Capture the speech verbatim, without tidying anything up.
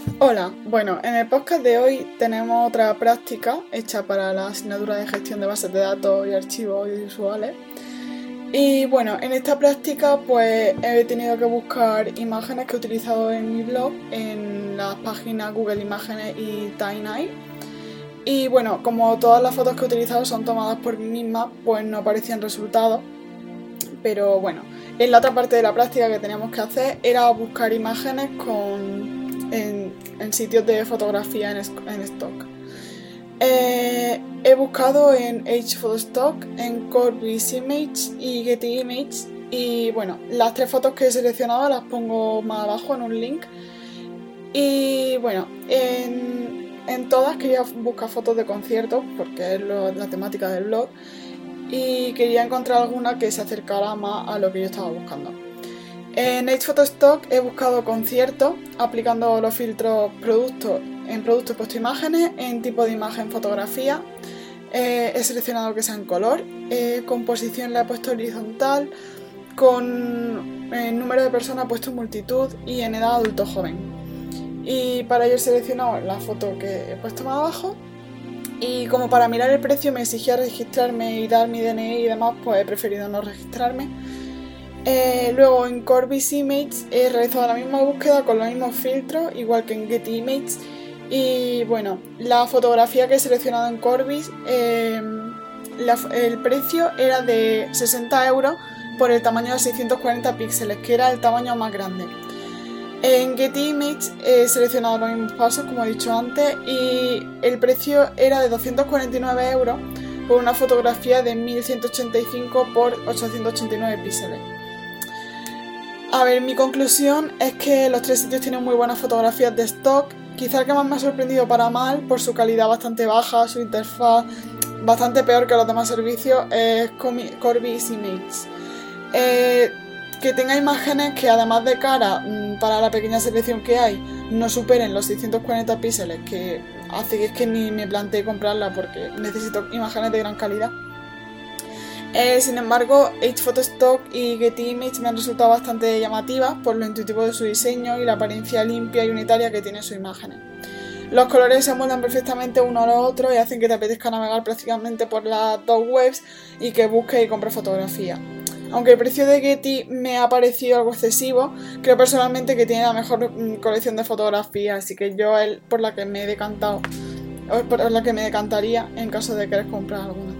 Hola, bueno, en el podcast de hoy tenemos otra práctica hecha para la asignatura de gestión de bases de datos y archivos audiovisuales. Y bueno, en esta práctica pues he tenido que buscar imágenes que he utilizado en mi blog, en las páginas Google Imágenes y TimeEye. Y bueno, como todas las fotos que he utilizado son tomadas por mí misma, pues no aparecían resultados. Pero bueno, en la otra parte de la práctica que teníamos que hacer era buscar imágenes con... En, en sitios de fotografía en, en stock. Eh, he buscado en HPhotostock, en CoreBizImage y GetImage y bueno, las tres fotos que he seleccionado las pongo más abajo en un link. Y bueno, en, en todas quería buscar fotos de conciertos porque es lo, la temática del blog y quería encontrar alguna que se acercara más a lo que yo estaba buscando. En HPhotostock he buscado conciertos aplicando los filtros productos. En producto he puesto imágenes, en tipo de imagen fotografía, eh, he seleccionado que sea en color, eh, composición la he puesto horizontal, con eh, número de personas he puesto multitud y en edad adulto joven. Y para ello he seleccionado la foto que he puesto más abajo y como para mirar el precio me exigía registrarme y dar mi D N I y demás, pues he preferido no registrarme. Eh, luego en CoreBizImage he realizado la misma búsqueda con los mismos filtros, igual que en GetImage. Y bueno, la fotografía que he seleccionado en Corebiz, eh, la, el precio era de sesenta euros por el tamaño de seiscientos cuarenta píxeles, que era el tamaño más grande. En GetImage he seleccionado los mismos pasos, como he dicho antes, y el precio era de doscientos cuarenta y nueve euros por una fotografía de mil ciento ochenta y cinco por ochocientos ochenta y nueve píxeles. A ver, mi conclusión es que los tres sitios tienen muy buenas fotografías de stock. Quizá el que más me ha sorprendido para mal, por su calidad bastante baja, su interfaz bastante peor que los demás servicios, es CoreBizImage. Eh, que tenga imágenes que además de cara, para la pequeña selección que hay, no superen los seiscientos cuarenta píxeles, que hace que es que ni me planteé comprarla porque necesito imágenes de gran calidad. Eh, sin embargo, HPhotostock y GetImage me han resultado bastante llamativas por lo intuitivo de su diseño y la apariencia limpia y unitaria que tiene sus imágenes. Los colores se amoldan perfectamente uno a los otros y hacen que te apetezca navegar prácticamente por las dos webs y que busques y compres fotografía. Aunque el precio de Getty me ha parecido algo excesivo, creo personalmente que tiene la mejor mm, colección de fotografías, así que yo es por la que me he decantado, o por la que me decantaría en caso de querer comprar alguna.